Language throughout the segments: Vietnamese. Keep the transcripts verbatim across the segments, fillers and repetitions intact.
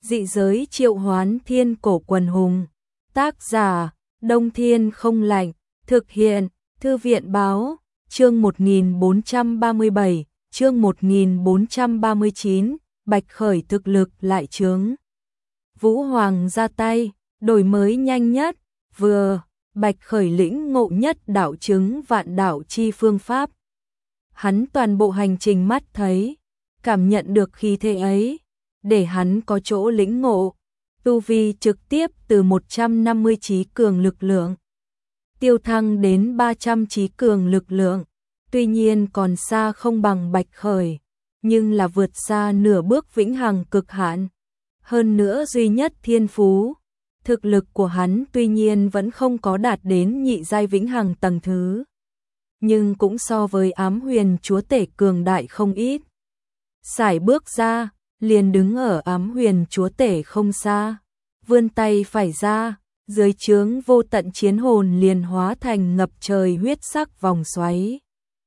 Dị giới triệu hoán thiên cổ quần hùng. Tác giả, Đông Thiên không lạnh. Thực hiện, Thư viện báo. Chương một nghìn bốn trăm ba mươi bảy, chương một nghìn bốn trăm ba mươi chín, Bạch Khởi thực lực lại trướng. Vũ Hoàng ra tay, đổi mới nhanh nhất, vừa, Bạch Khởi lĩnh ngộ nhất đạo chứng vạn đạo chi phương pháp. Hắn toàn bộ hành trình mắt thấy, cảm nhận được khí thế ấy, để hắn có chỗ lĩnh ngộ, tu vi trực tiếp từ một trăm năm mươi trí cường lực lượng tiêu thăng đến ba trăm trí cường lực lượng. Tuy nhiên còn xa không bằng Bạch Khởi, nhưng là vượt xa nửa bước vĩnh hằng cực hạn. Hơn nữa duy nhất thiên phú, thực lực của hắn tuy nhiên vẫn không có đạt đến nhị giai vĩnh hằng tầng thứ, nhưng cũng so với Ám Huyền Chúa Tể cường đại không ít. Sải bước ra, liền đứng ở Ám Huyền Chúa Tể không xa, vươn tay phải ra, dưới trướng vô tận chiến hồn liền hóa thành ngập trời huyết sắc vòng xoáy,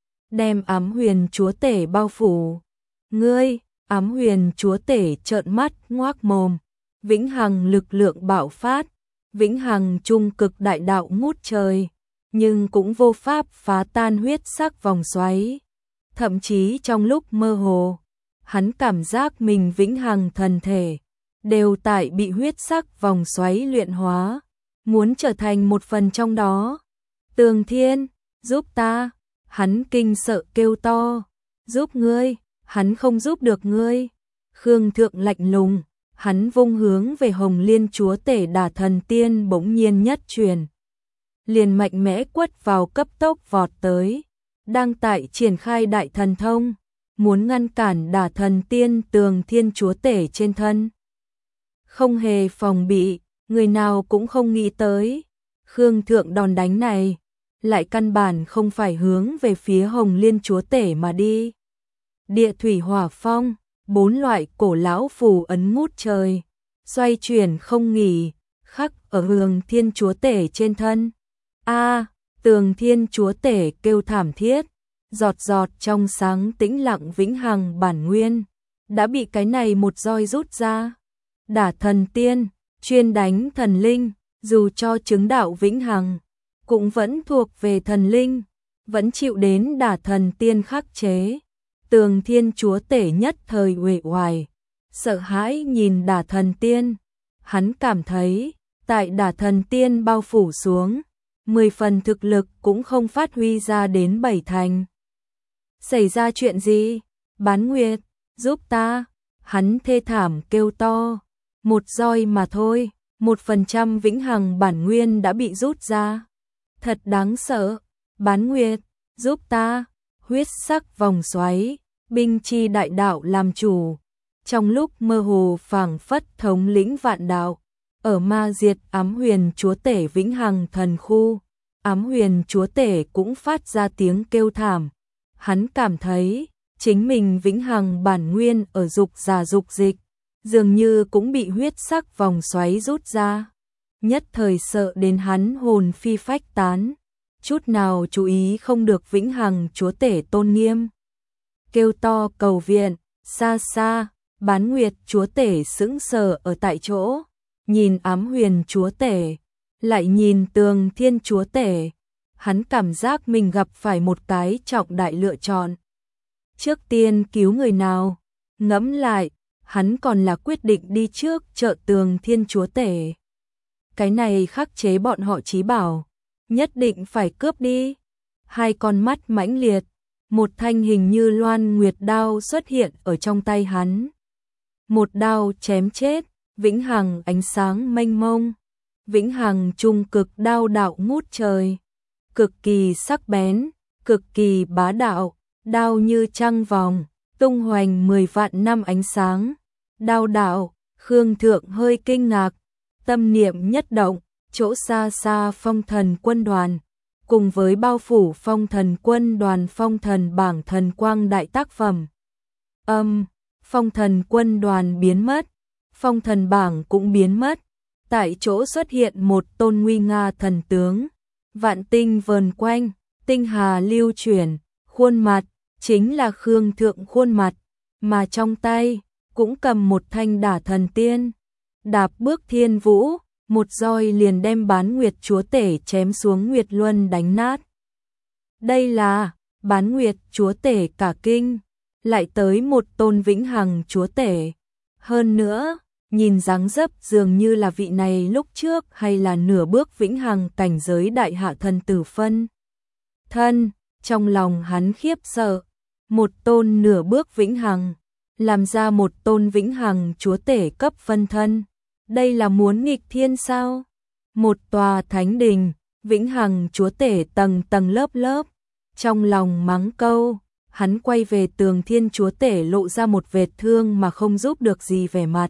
đem Ám Huyền Chúa Tể bao phủ. Ngươi, Ám Huyền Chúa Tể trợn mắt ngoác mồm, vĩnh hằng lực lượng bạo phát, vĩnh hằng trung cực đại đạo ngút trời, nhưng cũng vô pháp phá tan huyết sắc vòng xoáy. Thậm chí trong lúc mơ hồ, hắn cảm giác mình vĩnh hằng thần thể đều tại bị huyết sắc vòng xoáy luyện hóa, muốn trở thành một phần trong đó. Tường Thiên, giúp ta! Hắn kinh sợ kêu to. Giúp ngươi! Hắn không giúp được ngươi. Khương Thượng lạnh lùng, hắn vung hướng về Hồng Liên Chúa Tể Đả Thần Tiên bỗng nhiên nhất truyền, liền mạnh mẽ quất vào cấp tốc vọt tới, đang tại triển khai đại thần thông, muốn ngăn cản Đả Thần Tiên Tường Thiên Chúa Tể trên thân. Không hề phòng bị, người nào cũng không nghĩ tới, Khương Thượng đòn đánh này lại căn bản không phải hướng về phía Hồng Liên Chúa Tể mà đi. Địa thủy hỏa phong, bốn loại cổ lão phù ấn ngút trời, xoay chuyển không nghỉ, khắc ở Hồng Thiên Chúa Tể trên thân. A, Tường Thiên Chúa Tể kêu thảm thiết, giọt giọt trong sáng tĩnh lặng vĩnh hằng bản nguyên đã bị cái này một roi rút ra. Đả Thần Tiên, chuyên đánh thần linh, dù cho chứng đạo vĩnh hằng, cũng vẫn thuộc về thần linh, vẫn chịu đến Đả Thần Tiên khắc chế. Tường Thiên Chúa Tể nhất thời uể oải, sợ hãi nhìn Đả Thần Tiên, hắn cảm thấy, tại Đả Thần Tiên bao phủ xuống, mười phần thực lực cũng không phát huy ra đến bảy thành. Xảy ra chuyện gì? Bán Nguyệt, giúp ta! Hắn thê thảm kêu to, một roi mà thôi, một phần trăm vĩnh hằng bản nguyên đã bị rút ra. Thật đáng sợ, Bán Nguyệt, giúp ta! Huyết sắc vòng xoáy, binh chi đại đạo làm chủ, trong lúc mơ hồ phảng phất thống lĩnh vạn đạo, ở ma diệt Ám Huyền Chúa Tể vĩnh hằng thần khu. Ám Huyền Chúa Tể cũng phát ra tiếng kêu thảm, hắn cảm thấy chính mình vĩnh hằng bản nguyên ở dục già dục dịch, dường như cũng bị huyết sắc vòng xoáy rút ra, nhất thời sợ đến hắn hồn phi phách tán, chút nào chú ý không được vĩnh hằng Chúa Tể tôn nghiêm. Kêu to cầu viện, xa xa, Bán Nguyệt Chúa Tể sững sờ ở tại chỗ, nhìn Ám Huyền Chúa Tể, lại nhìn Tường Thiên Chúa Tể, hắn cảm giác mình gặp phải một cái trọng đại lựa chọn. Trước tiên cứu người nào, ngẫm lại, hắn còn là quyết định đi trước trợ Tường Thiên Chúa Tể. Cái này khắc chế bọn họ chí bảo, nhất định phải cướp đi. Hai con mắt mãnh liệt, một thanh hình như loan nguyệt đao xuất hiện ở trong tay hắn. Một đao chém chết, vĩnh hằng ánh sáng mênh mông, vĩnh hằng trung cực đao đạo ngút trời, cực kỳ sắc bén, cực kỳ bá đạo, đao như trăng vòng, tung hoành mười vạn năm ánh sáng. Đao đạo, Khương Thượng hơi kinh ngạc, tâm niệm nhất động, chỗ xa xa Phong Thần Quân đoàn, cùng với bao phủ Phong Thần Quân đoàn Phong Thần bảng thần quang đại tác phẩm. Âm, Phong Thần Quân đoàn biến mất, Phong Thần bảng cũng biến mất, tại chỗ xuất hiện một tôn nguy nga thần tướng, vạn tinh vờn quanh, tinh hà lưu chuyển, khuôn mặt chính là Khương Thượng khuôn mặt, mà trong tay cũng cầm một thanh Đả Thần Tiên. đạp bước thiên vũ, một roi liền đem Bán Nguyệt chúa tể chém xuống Nguyệt Luân đánh nát. Đây là Bán Nguyệt chúa tể cả kinh, lại tới một tôn vĩnh hằng chúa tể. Hơn nữa, nhìn dáng dấp dường như là vị này lúc trước hay là nửa bước vĩnh hằng cảnh giới đại hạ thần tử phân thân, trong lòng hắn khiếp sợ, một tôn nửa bước vĩnh hằng, làm ra một tôn vĩnh hằng chúa tể cấp phân thân, đây là muốn nghịch thiên sao? Một tòa thánh đình, vĩnh hằng chúa tể tầng tầng lớp lớp, trong lòng mắng câu, hắn quay về Tường Thiên chúa tể lộ ra một vệt thương mà không giúp được gì vẻ mặt.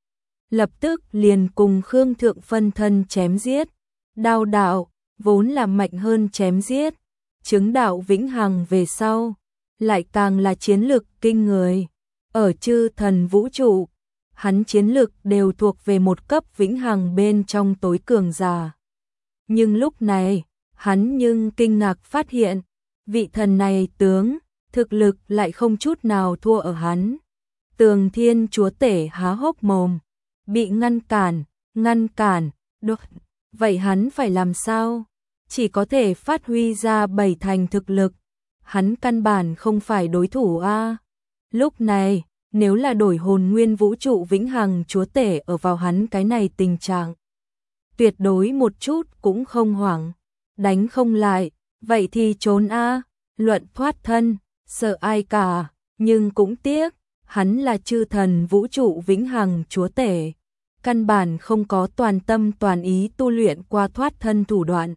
Lập tức liền cùng Khương Thượng phân thân chém giết, đao đạo, vốn là mạnh hơn chém giết, chứng đạo vĩnh hằng về sau, lại càng là chiến lực kinh người. Ở chư thần vũ trụ, hắn chiến lực đều thuộc về một cấp vĩnh hằng bên trong tối cường giả. Nhưng lúc này, hắn nhưng kinh ngạc phát hiện, vị thần này tướng, thực lực lại không chút nào thua ở hắn. Tường Thiên chúa tể há hốc mồm, bị ngăn cản, ngăn cản, đột. Vậy hắn phải làm sao? Chỉ có thể phát huy ra bảy thành thực lực. Hắn căn bản không phải đối thủ a. Lúc này, nếu là đổi hồn nguyên vũ trụ vĩnh hằng chúa tể ở vào hắn cái này tình trạng, tuyệt đối một chút cũng không hoảng, đánh không lại, vậy thì trốn a, luận thoát thân, sợ ai cả, nhưng cũng tiếc, hắn là chư thần vũ trụ vĩnh hằng chúa tể, căn bản không có toàn tâm toàn ý tu luyện qua thoát thân thủ đoạn.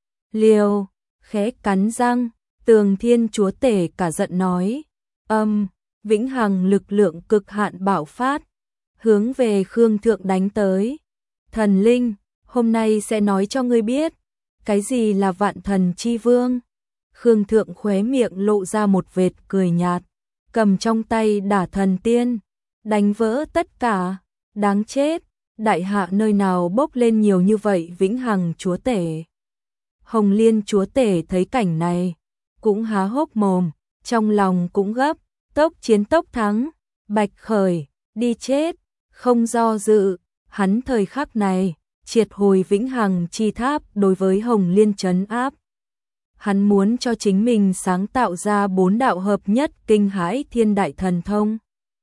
Liêu, khẽ cắn răng, Tường Thiên chúa tể cả giận nói, âm, vĩnh hằng lực lượng cực hạn bạo phát, hướng về Khương Thượng đánh tới. Thần linh, hôm nay sẽ nói cho ngươi biết, cái gì là vạn thần chi vương. Khương Thượng khóe miệng lộ ra một vệt cười nhạt, cầm trong tay đả thần tiên, đánh vỡ tất cả, đáng chết, đại hạ nơi nào bốc lên nhiều như vậy vĩnh hằng chúa tể. Hồng Liên chúa tể thấy cảnh này, cũng há hốc mồm, trong lòng cũng gấp, tốc chiến tốc thắng, Bạch Khởi, đi chết, không do dự, hắn thời khắc này, triệt hồi vĩnh hằng chi tháp đối với Hồng Liên trấn áp. Hắn muốn cho chính mình sáng tạo ra bốn đạo hợp nhất kinh hãi thiên đại thần thông.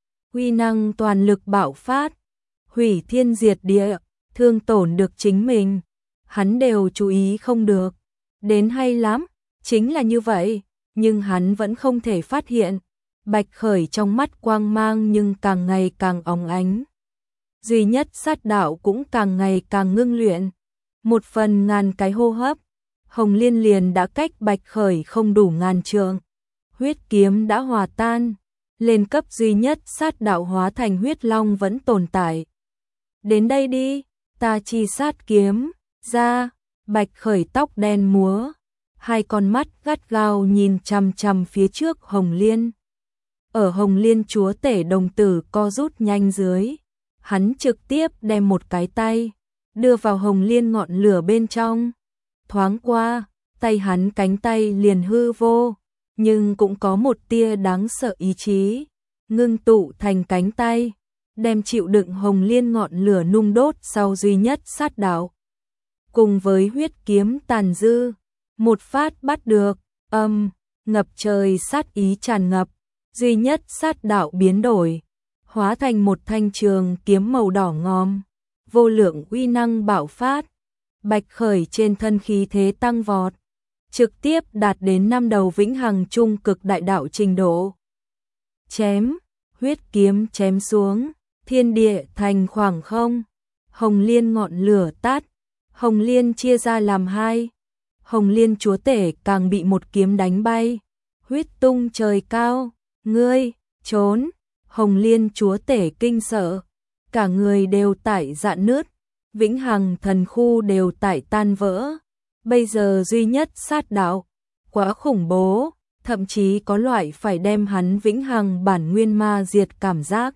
Uy năng toàn lực bạo phát, hủy thiên diệt địa, thương tổn được chính mình, hắn đều chú ý không được. Đến hay lắm, chính là như vậy, nhưng hắn vẫn không thể phát hiện. Bạch Khởi trong mắt quang mang nhưng càng ngày càng óng ánh. Duy nhất sát đạo cũng càng ngày càng ngưng luyện. Một phần ngàn cái hô hấp, Hồng Liên liền đã cách Bạch Khởi không đủ ngàn trượng. Huyết kiếm đã hòa tan, lên cấp duy nhất sát đạo hóa thành huyết long vẫn tồn tại. Đến đây đi, ta chi sát kiếm, ra, Bạch Khởi tóc đen múa, hai con mắt gắt gao nhìn chằm chằm phía trước Hồng Liên. Ở Hồng Liên chúa tể đồng tử co rút nhanh dưới, hắn trực tiếp đem một cái tay, đưa vào Hồng Liên ngọn lửa bên trong. Thoáng qua, tay hắn cánh tay liền hư vô, nhưng cũng có một tia đáng sợ ý chí, ngưng tụ thành cánh tay, đem chịu đựng Hồng Liên ngọn lửa nung đốt sau duy nhất sát đạo. Cùng với huyết kiếm tàn dư, một phát bắt được, âm, ngập trời sát ý tràn ngập, duy nhất sát đạo biến đổi, hóa thành một thanh trường kiếm màu đỏ ngòm, vô lượng uy năng bạo phát. Bạch Khởi trên thân khí thế tăng vọt, trực tiếp đạt đến năm đầu vĩnh hằng trung cực đại đạo trình độ. Chém, huyết kiếm chém xuống, thiên địa thành khoảng không, Hồng Liên ngọn lửa tắt, Hồng Liên chia ra làm hai, Hồng Liên chúa tể càng bị một kiếm đánh bay, huyết tung trời cao, ngươi, trốn, Hồng Liên chúa tể kinh sợ, cả người đều tại rạn nứt, vĩnh hằng thần khu đều tại tan vỡ, bây giờ duy nhất sát đạo, quá khủng bố, thậm chí có loại phải đem hắn vĩnh hằng bản nguyên ma diệt cảm giác.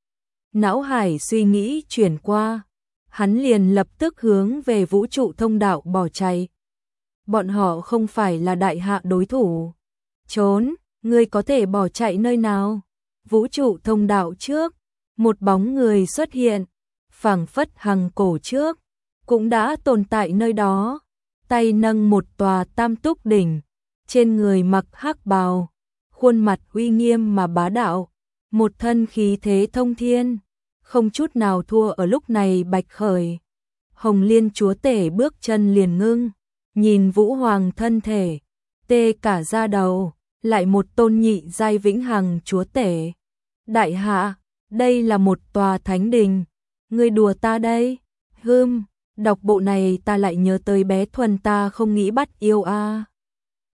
Não hải suy nghĩ chuyển qua, hắn liền lập tức hướng về vũ trụ thông đạo bỏ chạy. Bọn họ không phải là đại hạ đối thủ. Trốn, ngươi có thể bỏ chạy nơi nào? Vũ trụ thông đạo trước, một bóng người xuất hiện, phảng phất hằng cổ trước, cũng đã tồn tại nơi đó, tay nâng một tòa tam túc đỉnh, trên người mặc hắc bào, khuôn mặt uy nghiêm mà bá đạo, một thân khí thế thông thiên, không chút nào thua ở lúc này Bạch Khởi. Hồng Liên chúa tể bước chân liền ngưng, nhìn Vũ Hoàng thân thể, tê cả da đầu, lại một tôn nhị giai vĩnh hằng chúa tể. Đại hạ, đây là một tòa thánh đình, ngươi đùa ta đây? Hừm, đọc bộ này ta lại nhớ tới bé Thuần ta không nghĩ bắt yêu a. À.